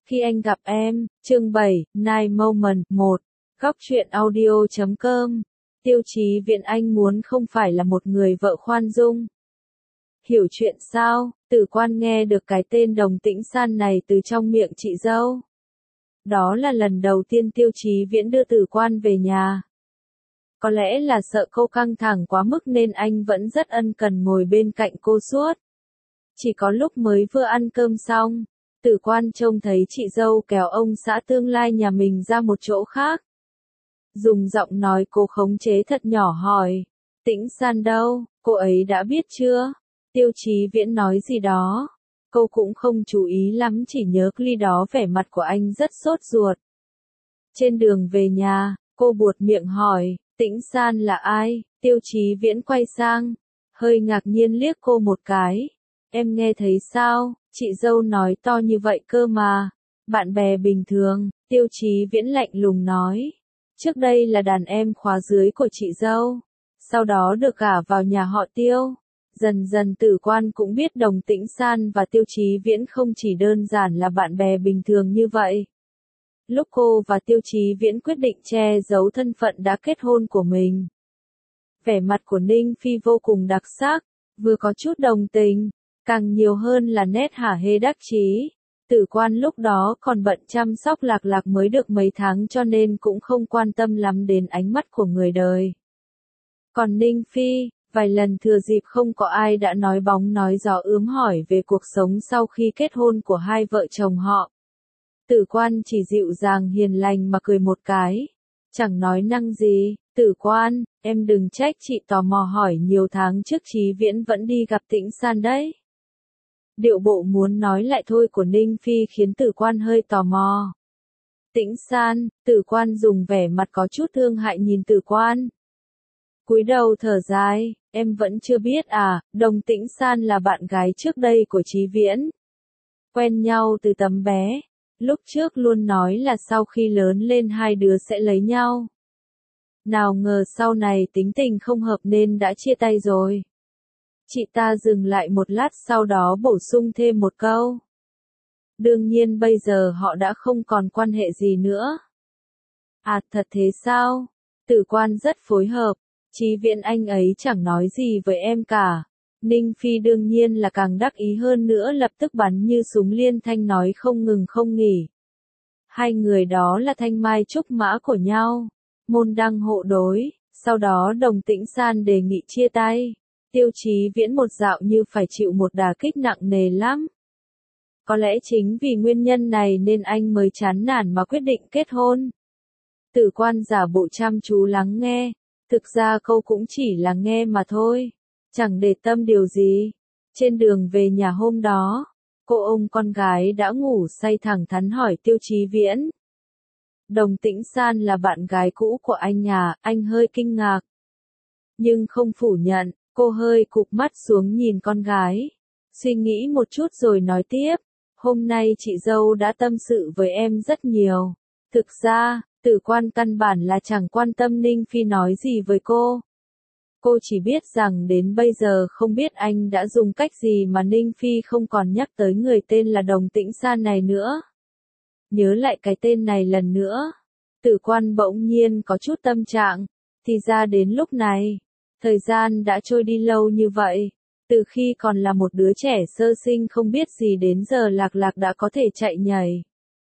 Khi anh gặp em, chương 7, Night Moment 1, góc truyện audio.com. Tiêu Chí Viễn anh muốn không phải là một người vợ khoan dung. Hiểu chuyện sao? Tử Quan nghe được cái tên Đồng Tĩnh San này từ trong miệng chị dâu. Đó là lần đầu tiên Tiêu Chí Viễn đưa Tử Quan về nhà. Có lẽ là sợ cô căng thẳng quá mức nên anh vẫn rất ân cần ngồi bên cạnh cô suốt. Chỉ có lúc mới vừa ăn cơm xong, Tử Quan trông thấy chị dâu kéo ông xã tương lai nhà mình ra một chỗ khác. Dùng giọng nói cô khống chế thật nhỏ hỏi, Tĩnh San đâu, cô ấy đã biết chưa? Tiêu Chí Viễn nói gì đó. Cô cũng không chú ý lắm, chỉ nhớ ly đó vẻ mặt của anh rất sốt ruột. Trên đường về nhà, cô buột miệng hỏi, Tĩnh San là ai? Tiêu Chí Viễn quay sang, hơi ngạc nhiên liếc cô một cái. Em nghe thấy sao? Chị dâu nói to như vậy cơ mà. Bạn bè bình thường, Tiêu Chí Viễn lạnh lùng nói. Trước đây là đàn em khóa dưới của chị dâu. Sau đó được gả vào nhà họ Tiêu. Dần dần Tử Quan cũng biết Đồng Tĩnh San và Tiêu Chí Viễn không chỉ đơn giản là bạn bè bình thường như vậy. Lúc cô và Tiêu Chí Viễn quyết định che giấu thân phận đã kết hôn của mình, vẻ mặt của Ninh Phi vô cùng đặc sắc, vừa có chút đồng tình, càng nhiều hơn là nét hả hê đắc chí. Tử Quan lúc đó còn bận chăm sóc Lạc Lạc mới được mấy tháng cho nên cũng không quan tâm lắm đến ánh mắt của người đời. Còn Ninh Phi, vài lần thừa dịp không có ai đã nói bóng nói gió ướm hỏi về cuộc sống sau khi kết hôn của hai vợ chồng họ. Tử Quan chỉ dịu dàng hiền lành mà cười một cái, chẳng nói năng gì. Tử Quan, em đừng trách chị tò mò hỏi, nhiều tháng trước Chí Viễn vẫn đi gặp Tĩnh San đấy. Điệu bộ muốn nói lại thôi của Ninh Phi khiến Tử Quan hơi tò mò. Tĩnh San, Tử Quan dùng vẻ mặt có chút thương hại nhìn Tử Quan. Cúi đầu thở dài, em vẫn chưa biết à, Đồng Tĩnh San là bạn gái trước đây của Chí Viễn. Quen nhau từ tấm bé, lúc trước luôn nói là sau khi lớn lên hai đứa sẽ lấy nhau. Nào ngờ sau này tính tình không hợp nên đã chia tay rồi. Chị ta dừng lại một lát sau đó bổ sung thêm một câu. Đương nhiên bây giờ họ đã không còn quan hệ gì nữa. À thật thế sao? Tử Quan rất phối hợp. Chí Viễn anh ấy chẳng nói gì với em cả. Ninh Phi đương nhiên là càng đắc ý hơn nữa, lập tức bắn như súng liên thanh nói không ngừng không nghỉ. Hai người đó là thanh mai trúc mã của nhau. Môn đăng hộ đối. Sau đó Đồng Tĩnh San đề nghị chia tay. Tiêu Chí Viễn một dạo như phải chịu một đả kích nặng nề lắm. Có lẽ chính vì nguyên nhân này nên anh mới chán nản mà quyết định kết hôn. Tử Quan giả bộ chăm chú lắng nghe. Thực ra câu cũng chỉ là nghe mà thôi, chẳng để tâm điều gì. Trên đường về nhà hôm đó, cô ôm con gái đã ngủ say thẳng thắn hỏi Tiêu Chí Viễn. Đồng Tĩnh San là bạn gái cũ của anh à? Anh hơi kinh ngạc, nhưng không phủ nhận. Cô hơi cụp mắt xuống nhìn con gái, suy nghĩ một chút rồi nói tiếp. Hôm nay chị dâu đã tâm sự với em rất nhiều. Thực ra, Tử Quan căn bản là chẳng quan tâm Ninh Phi nói gì với cô. Cô chỉ biết rằng đến bây giờ không biết anh đã dùng cách gì mà Ninh Phi không còn nhắc tới người tên là Đồng Tĩnh San này nữa. Nhớ lại cái tên này lần nữa, Tử Quan bỗng nhiên có chút tâm trạng. Thì ra đến lúc này, thời gian đã trôi đi lâu như vậy. Từ khi còn là một đứa trẻ sơ sinh không biết gì đến giờ Lạc Lạc đã có thể chạy nhảy,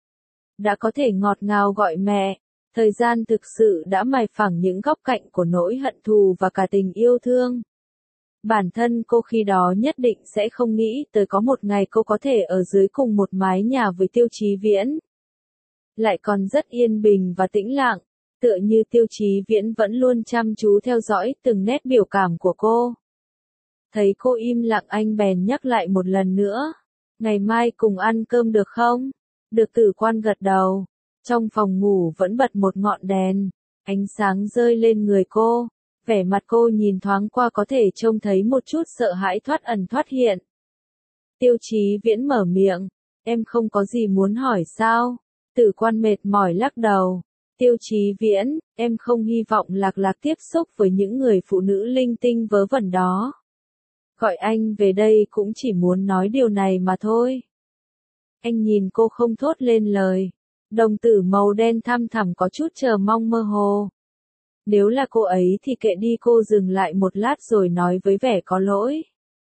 đã có thể ngọt ngào gọi mẹ. Thời gian thực sự đã mài phẳng những góc cạnh của nỗi hận thù và cả tình yêu thương. Bản thân cô khi đó nhất định sẽ không nghĩ tới có một ngày cô có thể ở dưới cùng một mái nhà với Tiêu Chí Viễn. Lại còn rất yên bình và tĩnh lặng, tựa như Tiêu Chí Viễn vẫn luôn chăm chú theo dõi từng nét biểu cảm của cô. Thấy cô im lặng anh bèn nhắc lại một lần nữa. Ngày mai cùng ăn cơm được không? Được. Tử Quan gật đầu. Trong phòng ngủ vẫn bật một ngọn đèn, ánh sáng rơi lên người cô, vẻ mặt cô nhìn thoáng qua có thể trông thấy một chút sợ hãi thoát ẩn thoát hiện. Tiêu Chí Viễn mở miệng, em không có gì muốn hỏi sao? Tử Quan mệt mỏi lắc đầu. Tiêu Chí Viễn, em không hy vọng Lạc Lạc tiếp xúc với những người phụ nữ linh tinh vớ vẩn đó. Gọi anh về đây cũng chỉ muốn nói điều này mà thôi. Anh nhìn cô không thốt lên lời. Đồng tử màu đen thăm thẳm có chút chờ mong mơ hồ. Nếu là cô ấy thì kệ đi, cô dừng lại một lát rồi nói với vẻ có lỗi.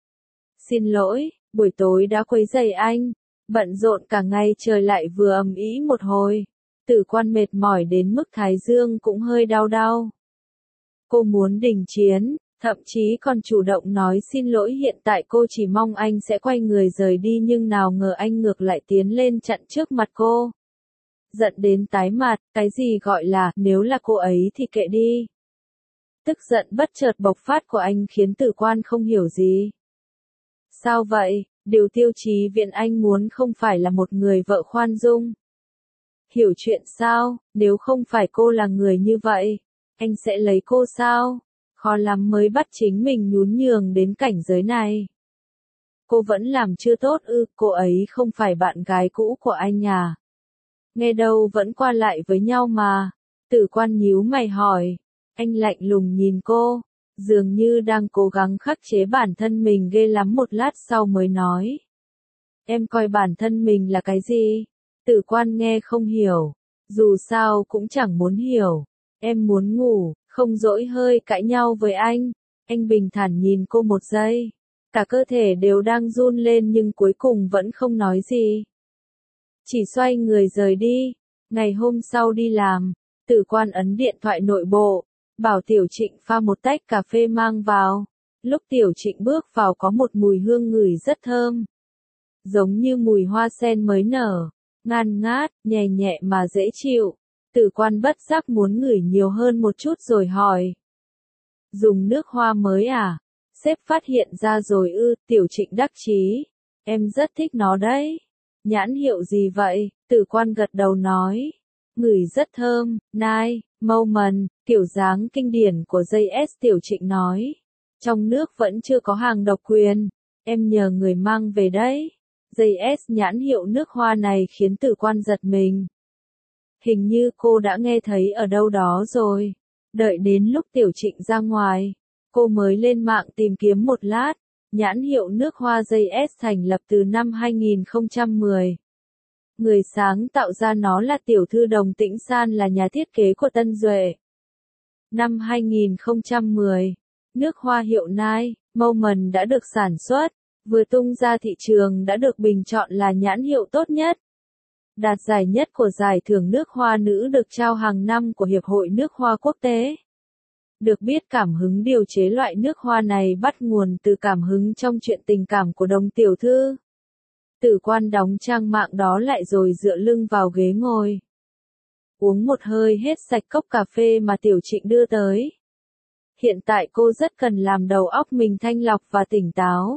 Xin lỗi, buổi tối đã quấy rầy anh. Bận rộn cả ngày trời lại vừa ầm ĩ một hồi. Tử Quan mệt mỏi đến mức thái dương cũng hơi đau đau. Cô muốn đình chiến, thậm chí còn chủ động nói xin lỗi, hiện tại cô chỉ mong anh sẽ quay người rời đi, nhưng nào ngờ anh ngược lại tiến lên chặn trước mặt cô. Giận đến tái mặt, cái gì gọi là nếu là cô ấy thì kệ đi. Tức giận bất chợt bộc phát của anh khiến Tử Quan không hiểu gì. Sao vậy? Điều Tiêu Chí Viễn anh muốn không phải là một người vợ khoan dung. Hiểu chuyện sao? Nếu không phải cô là người như vậy, anh sẽ lấy cô sao? Khó lắm mới bắt chính mình nhún nhường đến cảnh giới này. Cô vẫn làm chưa tốt ư? Cô ấy không phải bạn gái cũ của anh à? Nghe đâu vẫn qua lại với nhau mà. Tử Quan nhíu mày hỏi. Anh lạnh lùng nhìn cô, dường như đang cố gắng khắc chế bản thân mình ghê lắm, một lát sau mới nói. Em coi bản thân mình là cái gì? Tử Quan nghe không hiểu, dù sao cũng chẳng muốn hiểu. Em muốn ngủ, không dỗi hơi cãi nhau với anh. Anh bình thản nhìn cô một giây. Cả cơ thể đều đang run lên nhưng cuối cùng vẫn không nói gì. Chỉ xoay người rời đi. Ngày hôm sau đi làm, Tử Quan ấn điện thoại nội bộ, bảo Tiểu Trịnh pha một tách cà phê mang vào. Lúc Tiểu Trịnh bước vào có một mùi hương ngửi rất thơm. Giống như mùi hoa sen mới nở, ngàn ngát, nhẹ nhẹ mà dễ chịu. Tử Quan bất giác muốn ngửi nhiều hơn một chút rồi hỏi. Dùng nước hoa mới à? Sếp phát hiện ra rồi ư? Tiểu Trịnh đắc chí. Em rất thích nó đấy. Nhãn hiệu gì vậy? Tử Quan gật đầu nói. Ngửi rất thơm, Nai, Moment, kiểu dáng kinh điển của JS. Tiểu Trịnh nói. Trong nước vẫn chưa có hàng độc quyền. Em nhờ người mang về đấy. JS nhãn hiệu nước hoa này khiến Tử Quan giật mình. Hình như cô đã nghe thấy ở đâu đó rồi. Đợi đến lúc Tiểu Trịnh ra ngoài, cô mới lên mạng tìm kiếm một lát. Nhãn hiệu nước hoa JS thành lập từ năm 2010. Người sáng tạo ra nó là tiểu thư Đồng Tĩnh San, là nhà thiết kế của Tân Duệ. Năm 2010, nước hoa hiệu Nai, Moment đã được sản xuất, vừa tung ra thị trường đã được bình chọn là nhãn hiệu tốt nhất. Đạt giải nhất của giải thưởng nước hoa nữ được trao hàng năm của Hiệp hội Nước hoa Quốc tế. Được biết cảm hứng điều chế loại nước hoa này bắt nguồn từ cảm hứng trong chuyện tình cảm của Đồng tiểu thư. Tử Quan đóng trang mạng đó lại rồi dựa lưng vào ghế ngồi. Uống một hơi hết sạch cốc cà phê mà Tiểu Trịnh đưa tới. Hiện tại cô rất cần làm đầu óc mình thanh lọc và tỉnh táo.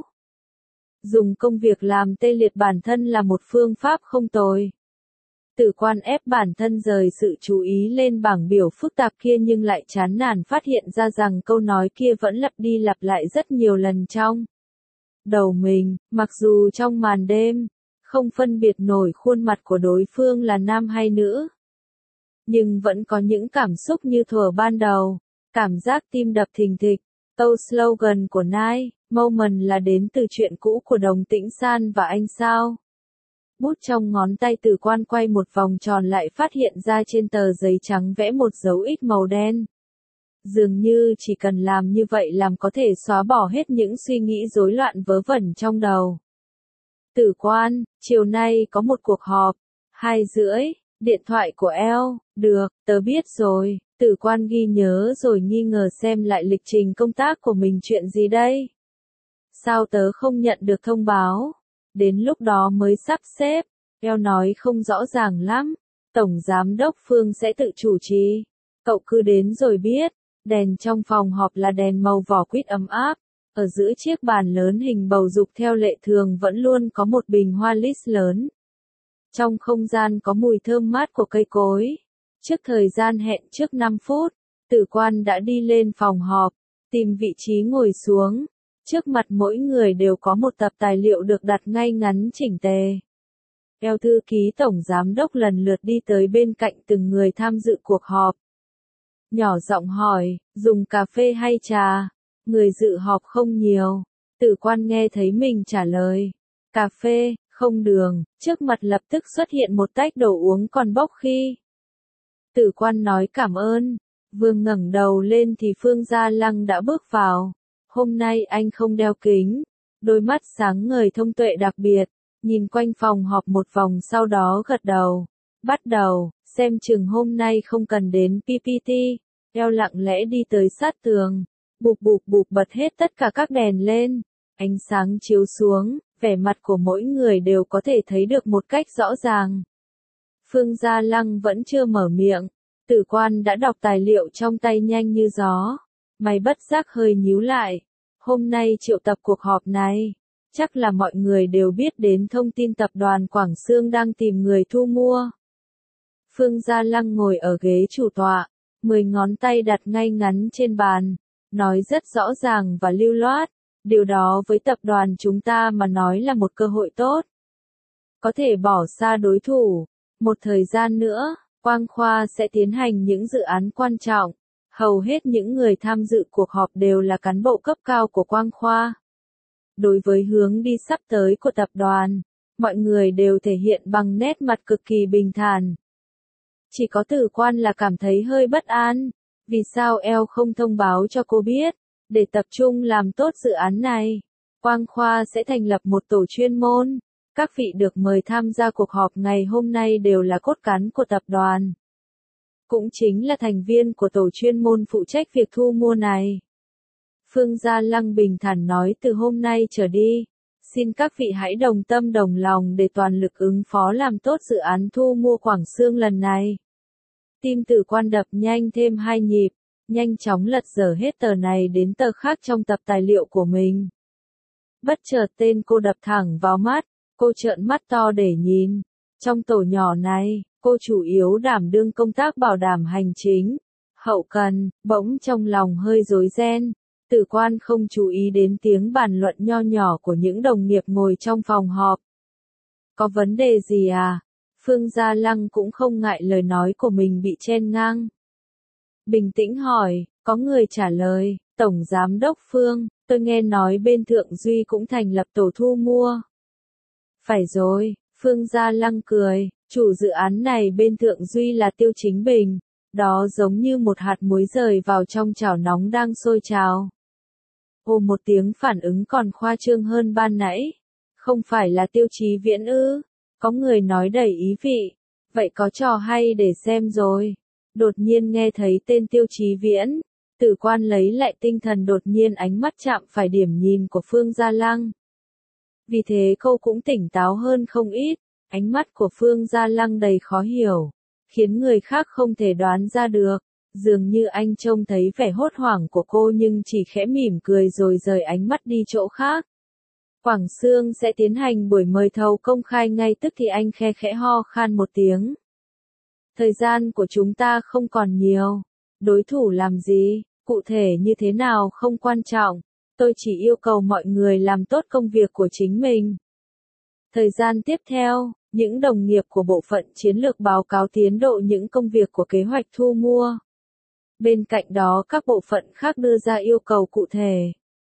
Dùng công việc làm tê liệt bản thân là một phương pháp không tồi. Tử Quan ép bản thân rời sự chú ý lên bảng biểu phức tạp kia nhưng lại chán nản phát hiện ra rằng câu nói kia vẫn lặp đi lặp lại rất nhiều lần trong đầu mình, mặc dù trong màn đêm, không phân biệt nổi khuôn mặt của đối phương là nam hay nữ. Nhưng vẫn có những cảm xúc như thuở ban đầu, cảm giác tim đập thình thịch. Câu slogan của Nai, Moment là đến từ chuyện cũ của Đồng Tĩnh San và anh sao? Bút trong ngón tay Tử Quan quay một vòng tròn lại phát hiện ra trên tờ giấy trắng vẽ một dấu X màu đen. Dường như chỉ cần làm như vậy làm có thể xóa bỏ hết những suy nghĩ rối loạn vớ vẩn trong đầu. Tử Quan, chiều nay có một cuộc họp, 2:30, điện thoại của El, được, tớ biết rồi. Tử Quan ghi nhớ rồi nghi ngờ xem lại lịch trình công tác của mình, chuyện gì đây? Sao tớ không nhận được thông báo? Đến lúc đó mới sắp xếp. El nói không rõ ràng lắm. Tổng giám đốc Phương sẽ tự chủ trì. Cậu cứ đến rồi biết. Đèn trong phòng họp là đèn màu vỏ quýt ấm áp. Ở giữa chiếc bàn lớn hình bầu dục theo lệ thường vẫn luôn có một bình hoa lis lớn. Trong không gian có mùi thơm mát của cây cối. Trước thời gian hẹn trước 5 phút, Tử Quan đã đi lên phòng họp, tìm vị trí ngồi xuống. Trước mặt mỗi người đều có một tập tài liệu được đặt ngay ngắn chỉnh tề. El thư ký tổng giám đốc lần lượt đi tới bên cạnh từng người tham dự cuộc họp. Nhỏ giọng hỏi, dùng cà phê hay trà? Người dự họp không nhiều. Tử Quan nghe thấy mình trả lời, cà phê, Không đường, trước mặt lập tức xuất hiện một tách đồ uống còn bốc khi. Tử quan nói cảm ơn, vừa ngẩng đầu lên thì Phương Gia Lăng đã bước vào. Hôm nay anh không đeo kính, đôi mắt sáng ngời thông tuệ đặc biệt, nhìn quanh phòng họp một vòng sau đó gật đầu. Bắt đầu, xem chừng hôm nay không cần đến PPT, eo lặng lẽ đi tới sát tường, bụp bụp bụp bật hết tất cả các đèn lên, ánh sáng chiếu xuống, vẻ mặt của mỗi người đều có thể thấy được một cách rõ ràng. Phương Gia Lăng vẫn chưa mở miệng, Tử quan đã đọc tài liệu trong tay nhanh như gió, mày bất giác hơi nhíu lại. Hôm nay triệu tập cuộc họp này, chắc là mọi người đều biết đến thông tin tập đoàn Quảng Xương đang tìm người thu mua. Phương Gia Lăng ngồi ở ghế chủ tọa, 10 ngón tay đặt ngay ngắn trên bàn, nói rất rõ ràng và lưu loát, điều đó với tập đoàn chúng ta mà nói là một cơ hội tốt. Có thể bỏ xa đối thủ, một thời gian nữa, Quang Khoa sẽ tiến hành những dự án quan trọng. Hầu hết những người tham dự cuộc họp đều là cán bộ cấp cao của Quang Khoa. Đối với hướng đi sắp tới của tập đoàn, mọi người đều thể hiện bằng nét mặt cực kỳ bình thản. Chỉ có Tử quan là cảm thấy hơi bất an, vì sao eo không thông báo cho cô biết, để tập trung làm tốt dự án này. Quang Khoa sẽ thành lập một tổ chuyên môn, các vị được mời tham gia cuộc họp ngày hôm nay đều là cốt cán của tập đoàn. Cũng chính là thành viên của tổ chuyên môn phụ trách việc thu mua này. Phương Gia Lăng bình thản nói từ hôm nay trở đi, xin các vị hãy đồng tâm đồng lòng để toàn lực ứng phó làm tốt dự án thu mua Quảng Xương lần này. Tim Tử quan đập nhanh thêm 2 nhịp, nhanh chóng lật dở hết tờ này đến tờ khác trong tập tài liệu của mình. Bất chợt tên cô đập thẳng vào mắt, cô trợn mắt to để nhìn. Trong tổ nhỏ này, cô chủ yếu đảm đương công tác bảo đảm hành chính, hậu cần, bỗng trong lòng hơi rối ren. Tử quan không chú ý đến tiếng bàn luận nho nhỏ của những đồng nghiệp ngồi trong phòng họp. Có vấn đề gì à? Phương Gia Lăng cũng không ngại lời nói của mình bị chen ngang. Bình tĩnh hỏi, có người trả lời, Tổng Giám đốc Phương, tôi nghe nói bên Thượng Duy cũng thành lập tổ thu mua. Phải rồi, Phương Gia Lăng cười, chủ dự án này bên Thượng Duy là Tiêu Chính Bình, đó giống như một hạt muối rời vào trong chảo nóng đang sôi trào. Ồ, một tiếng phản ứng còn khoa trương hơn ban nãy. Không phải là Tiêu Chí Viễn ư? Có người nói đầy ý vị. Vậy có trò hay để xem rồi. Đột nhiên nghe thấy tên Tiêu Chí Viễn, Tử quan lấy lại tinh thần, đột nhiên ánh mắt chạm phải điểm nhìn của Phương Gia Lăng. Vì thế cô cũng tỉnh táo hơn không ít. Ánh mắt của Phương Gia Lăng đầy khó hiểu, khiến người khác không thể đoán ra được. Dường như anh trông thấy vẻ hốt hoảng của cô nhưng chỉ khẽ mỉm cười rồi rời ánh mắt đi chỗ khác. Quảng Xương sẽ tiến hành buổi mời thầu công khai ngay tức thì anh khe khẽ ho khan một tiếng. Thời gian của chúng ta không còn nhiều. Đối thủ làm gì, cụ thể như thế nào không quan trọng. Tôi chỉ yêu cầu mọi người làm tốt công việc của chính mình. Thời gian tiếp theo, những đồng nghiệp của bộ phận chiến lược báo cáo tiến độ những công việc của kế hoạch thu mua. Bên cạnh đó các bộ phận khác đưa ra yêu cầu cụ thể.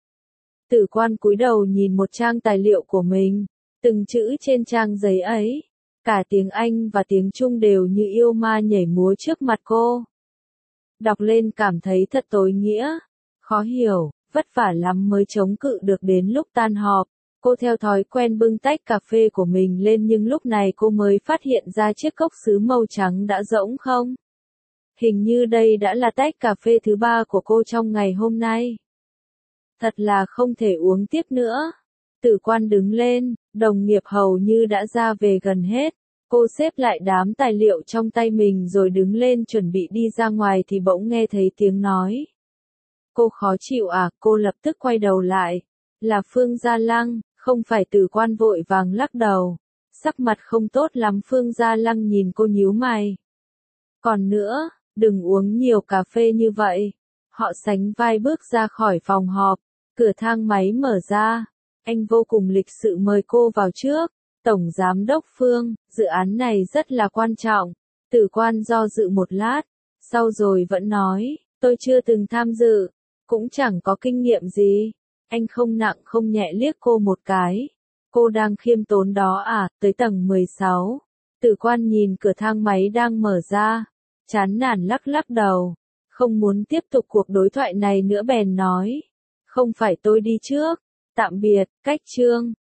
Tử quan cúi đầu nhìn một trang tài liệu của mình, từng chữ trên trang giấy ấy, cả tiếng Anh và tiếng Trung đều như yêu ma nhảy múa trước mặt cô. Đọc lên cảm thấy thật tối nghĩa, khó hiểu, vất vả lắm mới chống cự được đến lúc tan họp. Cô theo thói quen bưng tách cà phê của mình lên nhưng lúc này cô mới phát hiện ra chiếc cốc sứ màu trắng đã rỗng không. Hình như đây đã là tách cà phê thứ 3 của cô trong ngày hôm nay. Thật là không thể uống tiếp nữa. Tử quan đứng lên, đồng nghiệp hầu như đã ra về gần hết. Cô xếp lại đám tài liệu trong tay mình rồi đứng lên chuẩn bị đi ra ngoài thì bỗng nghe thấy tiếng nói. Cô khó chịu à? Cô lập tức quay đầu lại. Là Phương Gia Lăng, không phải. Tử quan vội vàng lắc đầu. Sắc mặt không tốt lắm. Phương Gia Lăng nhìn cô nhíu mày. Còn nữa, đừng uống nhiều cà phê như vậy. Họ sánh vai bước ra khỏi phòng họp. Cửa thang máy mở ra. Anh vô cùng lịch sự mời cô vào trước. Tổng Giám đốc Phương, dự án này rất là quan trọng. Tử quan do dự một lát, sau rồi vẫn nói, tôi chưa từng tham dự, cũng chẳng có kinh nghiệm gì. Anh không nặng không nhẹ liếc cô một cái. Cô đang khiêm tốn đó à, tới tầng 16. Tử Quan nhìn cửa thang máy đang mở ra, chán nản lắc lắc đầu, không muốn tiếp tục cuộc đối thoại này nữa bèn nói. Không phải tôi đi trước. Tạm biệt, Cách Trương.